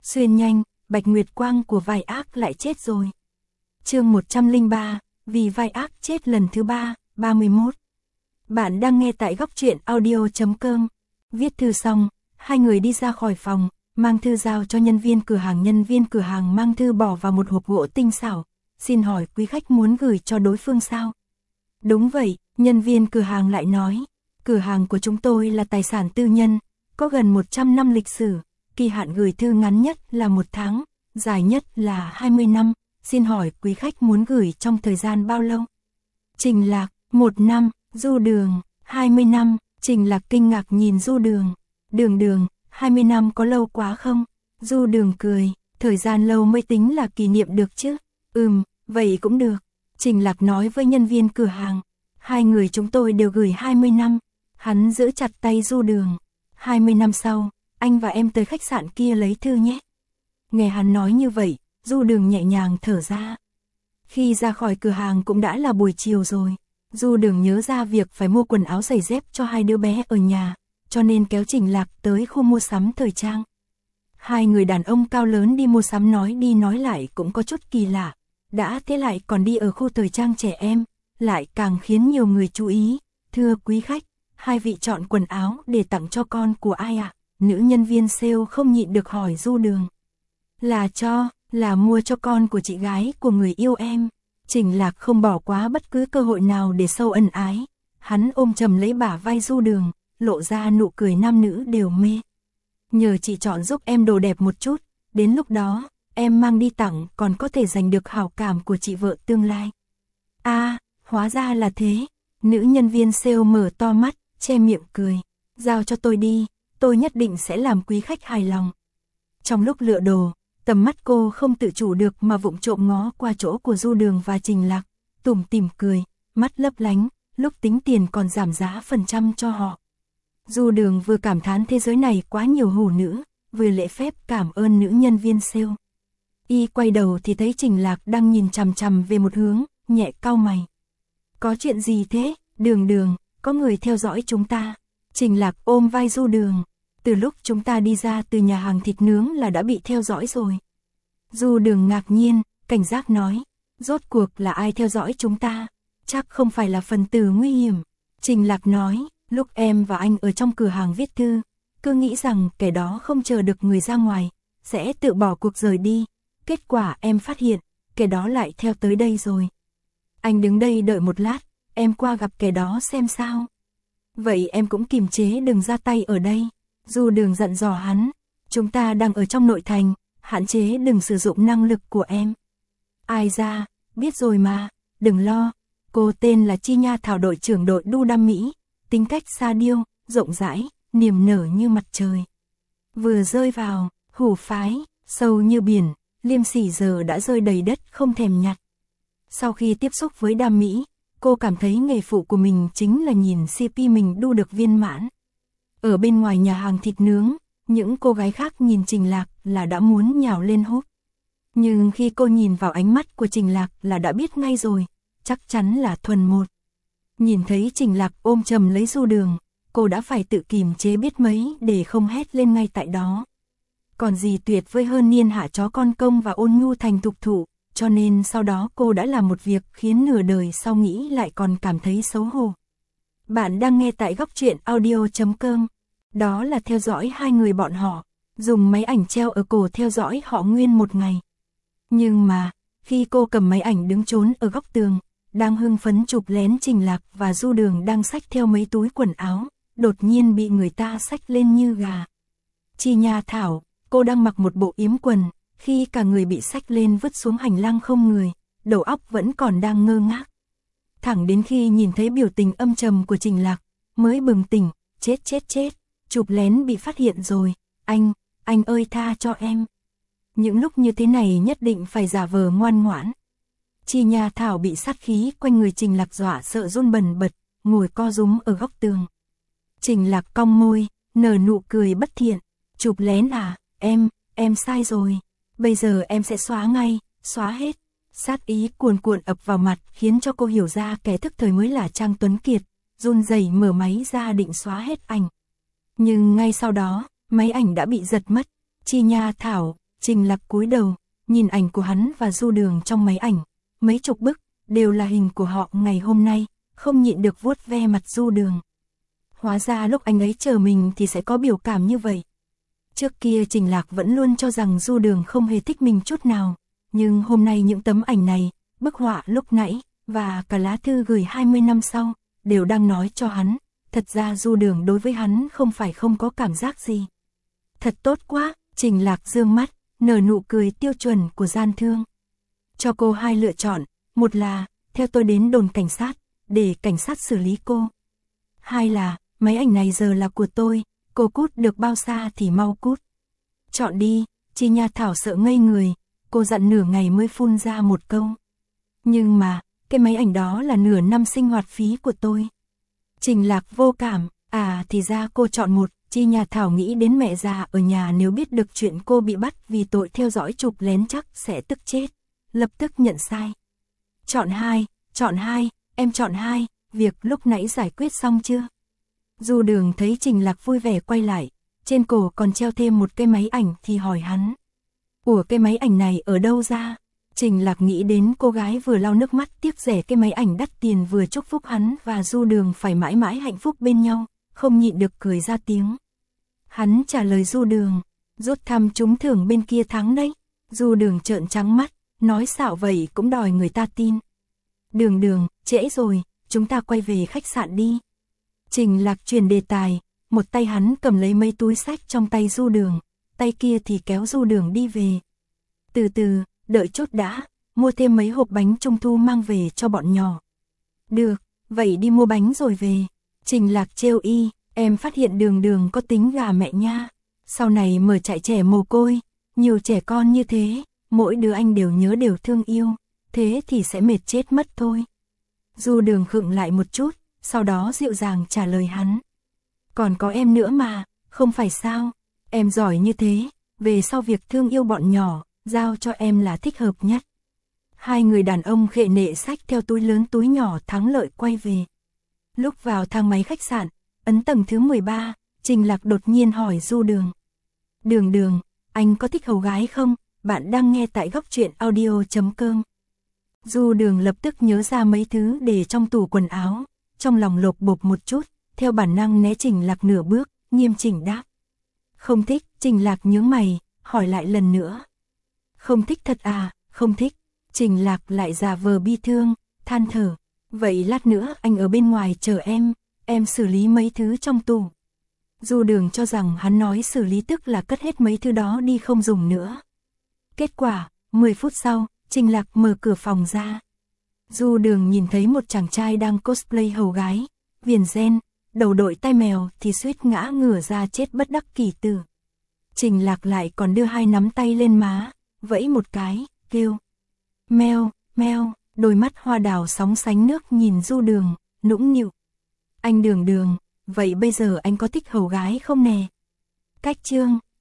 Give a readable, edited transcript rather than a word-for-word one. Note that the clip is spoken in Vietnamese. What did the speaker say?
Xuyên nhanh, Bạch Nguyệt Quang của vai ác lại chết rồi. Chương 103, vì vai ác chết lần thứ 3, 31. Bạn đang nghe tại góc truyện audio.com. Viết thư xong, hai người đi ra khỏi phòng, mang thư giao cho nhân viên cửa hàng. Nhân viên cửa hàng mang thư bỏ vào một hộp gỗ tinh xảo. Xin hỏi quý khách muốn gửi cho đối phương sao? Đúng vậy, nhân viên cửa hàng lại nói. Cửa hàng của chúng tôi là tài sản tư nhân, có gần 100 năm lịch sử. Kỳ hạn gửi thư ngắn nhất là 1 tháng, dài nhất là 20 năm. Xin hỏi quý khách muốn gửi trong thời gian bao lâu? Trình Lạc, 1 năm, Du Đường, 20 năm. Trình Lạc kinh ngạc nhìn Du Đường. Đường, 20 năm có lâu quá không? Du Đường cười, thời gian lâu mới tính là kỷ niệm được chứ. Vậy cũng được. Trình Lạc nói với nhân viên cửa hàng. Hai người chúng tôi đều gửi 20 năm. Hắn giữ chặt tay Du Đường. 20 năm sau, anh và em tới khách sạn kia lấy thư nhé. Nghe hắn nói như vậy, Du Đường nhẹ nhàng thở ra. Khi ra khỏi cửa hàng cũng đã là buổi chiều rồi. Du Đường nhớ ra việc phải mua quần áo giày dép cho hai đứa bé ở nhà, cho nên kéo Trình Lạc tới khu mua sắm thời trang. Hai người đàn ông cao lớn đi mua sắm nói đi nói lại cũng có chút kỳ lạ. Đã thế lại còn đi ở khu thời trang trẻ em, lại càng khiến nhiều người chú ý. Thưa quý khách, hai vị chọn quần áo để tặng cho con của ai ạ? Nữ nhân viên sale không nhịn được hỏi Du Đường. Là mua cho con của chị gái của người yêu em. Trình Lạc không bỏ qua bất cứ cơ hội nào để sâu ân ái. Hắn ôm chầm lấy bả vai Du Đường, lộ ra nụ cười nam nữ đều mê. Nhờ chị chọn giúp em đồ đẹp một chút, đến lúc đó, em mang đi tặng còn có thể giành được hảo cảm của chị vợ tương lai. Hóa ra là thế. Nữ nhân viên sale mở to mắt, che miệng cười. Giao cho tôi đi, tôi nhất định sẽ làm quý khách hài lòng. Trong lúc lựa đồ, tầm mắt cô không tự chủ được mà vụng trộm ngó qua chỗ của Du Đường và Trình Lạc, tủm tỉm cười, mắt lấp lánh, lúc tính tiền còn giảm giá phần trăm cho họ. Du Đường vừa cảm thán thế giới này quá nhiều hủ nữ, vừa lễ phép cảm ơn nữ nhân viên sale. Y quay đầu thì thấy Trình Lạc đang nhìn chằm chằm về một hướng, nhẹ cau mày. Có chuyện gì thế? Đường, có người theo dõi chúng ta. Trình Lạc ôm vai Du Đường. Từ lúc chúng ta đi ra từ nhà hàng thịt nướng là đã bị theo dõi rồi. Du Đường ngạc nhiên, cảnh giác nói. Rốt cuộc là ai theo dõi chúng ta? Chắc không phải là phần tử nguy hiểm. Trình Lạc nói, lúc em và anh ở trong cửa hàng viết thư, cứ nghĩ rằng kẻ đó không chờ được người ra ngoài, sẽ tự bỏ cuộc rời đi. Kết quả em phát hiện, kẻ đó lại theo tới đây rồi. Anh đứng đây đợi một lát, em qua gặp kẻ đó xem sao. Vậy em cũng kiềm chế đừng ra tay ở đây. Du Đường dặn dò hắn, chúng ta đang ở trong nội thành, hạn chế đừng sử dụng năng lực của em. Ai ra, biết rồi mà, đừng lo. Cô tên là Chi Nha Thảo, đội trưởng đội đu đam Mỹ, tính cách sa điêu, rộng rãi, niềm nở như mặt trời. Vừa rơi vào, hủ phái, sâu như biển, liêm sỉ giờ đã rơi đầy đất không thèm nhặt. Sau khi tiếp xúc với đam Mỹ, cô cảm thấy nghề phụ của mình chính là nhìn CP mình đu được viên mãn. Ở bên ngoài nhà hàng thịt nướng, những cô gái khác nhìn Trình Lạc là đã muốn nhào lên hút. Nhưng khi cô nhìn vào ánh mắt của Trình Lạc là đã biết ngay rồi, chắc chắn là thuần một. Nhìn thấy Trình Lạc ôm chầm lấy Du Đường, cô đã phải tự kìm chế biết mấy để không hét lên ngay tại đó. Còn gì tuyệt vời hơn niên hạ chó con công và ôn nhu thành thục thụ, cho nên sau đó cô đã làm một việc khiến nửa đời sau nghĩ lại còn cảm thấy xấu hổ. Bạn đang nghe tại góc truyện audio.com. Đó là theo dõi hai người bọn họ, dùng máy ảnh treo ở cổ theo dõi họ nguyên một ngày. Nhưng mà, khi cô cầm máy ảnh đứng trốn ở góc tường, đang hưng phấn chụp lén Trình Lạc và Du Đường đang xách theo mấy túi quần áo, đột nhiên bị người ta xách lên như gà. Chi Nha Thảo, cô đang mặc một bộ yếm quần, khi cả người bị xách lên vứt xuống hành lang không người, đầu óc vẫn còn đang ngơ ngác. Thẳng đến khi nhìn thấy biểu tình âm trầm của Trình Lạc, mới bừng tỉnh, chết, chụp lén bị phát hiện rồi, anh ơi tha cho em. Những lúc như thế này nhất định phải giả vờ ngoan ngoãn. Chi Nha Thảo bị sát khí quanh người Trình Lạc dọa sợ run bần bật, ngồi co rúm ở góc tường. Trình Lạc cong môi, nở nụ cười bất thiện, chụp lén à, em sai rồi, bây giờ em sẽ xóa ngay, xóa hết. Sát ý cuồn cuộn ập vào mặt khiến cho cô hiểu ra kẻ thức thời mới là Trang Tuấn Kiệt, run rẩy mở máy ra định xóa hết ảnh. Nhưng ngay sau đó, máy ảnh đã bị giật mất. Chi Nha Thảo, Trình Lạc cúi đầu, nhìn ảnh của hắn và Du Đường trong máy ảnh, mấy chục bức, đều là hình của họ ngày hôm nay, không nhịn được vuốt ve mặt Du Đường. Hóa ra lúc anh ấy chờ mình thì sẽ có biểu cảm như vậy. Trước kia Trình Lạc vẫn luôn cho rằng Du Đường không hề thích mình chút nào, nhưng hôm nay những tấm ảnh này, bức họa lúc nãy, và cả lá thư gửi 20 năm sau, đều đang nói cho hắn, thật ra Du Đường đối với hắn không phải không có cảm giác gì. Thật tốt quá, Trình Lạc dương mắt, nở nụ cười tiêu chuẩn của gian thương. Cho cô hai lựa chọn, một là, theo tôi đến đồn cảnh sát, để cảnh sát xử lý cô. Hai là, mấy ảnh này giờ là của tôi, cô cút được bao xa thì mau cút. Chọn đi, Chi Nha Thảo sợ ngây người, cô dặn nửa ngày mới phun ra một câu. Nhưng mà, cái máy ảnh đó là nửa năm sinh hoạt phí của tôi. Trình Lạc vô cảm, thì ra cô chọn một. Chi Nha Thảo nghĩ đến mẹ già ở nhà nếu biết được chuyện cô bị bắt vì tội theo dõi chụp lén chắc sẽ tức chết, lập tức nhận sai. Chọn hai, em chọn hai, việc lúc nãy giải quyết xong chưa? Du Đường thấy Trình Lạc vui vẻ quay lại, trên cổ còn treo thêm một cái máy ảnh thì hỏi hắn. Ủa cái máy ảnh này ở đâu ra? Trình Lạc nghĩ đến cô gái vừa lau nước mắt tiếc rẻ cái máy ảnh đắt tiền vừa chúc phúc hắn và Du Đường phải mãi mãi hạnh phúc bên nhau, không nhịn được cười ra tiếng. Hắn trả lời Du Đường, rút thăm trúng thưởng bên kia thắng đấy. Du Đường trợn trắng mắt, nói xạo vậy cũng đòi người ta tin. Đường, trễ rồi, chúng ta quay về khách sạn đi. Trình Lạc chuyển đề tài, một tay hắn cầm lấy mấy túi xách trong tay Du Đường, tay kia thì kéo Du Đường đi về. Từ từ, đợi chút đã, mua thêm mấy hộp bánh trung thu mang về cho bọn nhỏ. Được, vậy đi mua bánh rồi về. Trình Lạc trêu y, em phát hiện Đường có tính gà mẹ nha. Sau này mở trại trẻ mồ côi, nhiều trẻ con như thế, mỗi đứa anh đều nhớ đều thương yêu, thế thì sẽ mệt chết mất thôi. Du Đường khựng lại một chút, sau đó dịu dàng trả lời hắn. Còn có em nữa mà, không phải sao, em giỏi như thế, về sau việc thương yêu bọn nhỏ, giao cho em là thích hợp nhất. Hai người đàn ông khệ nệ xách theo túi lớn túi nhỏ thắng lợi quay về. Lúc vào thang máy khách sạn, ấn tầng thứ 13, Trình Lạc đột nhiên hỏi Du Đường. Đường, anh có thích hầu gái không? Bạn đang nghe tại Góc Truyện Audio.com. Du Đường lập tức nhớ ra mấy thứ để trong tủ quần áo, trong lòng lột bột một chút, theo bản năng né Trình Lạc nửa bước, nghiêm chỉnh đáp. Không thích. Trình Lạc nhướng mày, hỏi lại lần nữa. Không thích thật à? Không thích. Trình Lạc lại giả vờ bi thương, than thở. Vậy lát nữa anh ở bên ngoài chờ em xử lý mấy thứ trong tủ. Du Đường cho rằng hắn nói xử lý tức là cất hết mấy thứ đó đi không dùng nữa. Kết quả, 10 phút sau, Trình Lạc mở cửa phòng ra. Du Đường nhìn thấy một chàng trai đang cosplay hầu gái, viền ren, đầu đội tai mèo thì suýt ngã ngửa ra chết bất đắc kỳ tử. Trình Lạc lại còn đưa hai nắm tay lên má, vẫy một cái, kêu. Meo, đôi mắt hoa đào sóng sánh nước nhìn Du Đường, nũng nịu. Anh Đường, vậy bây giờ anh có thích hầu gái không nè? Cách chương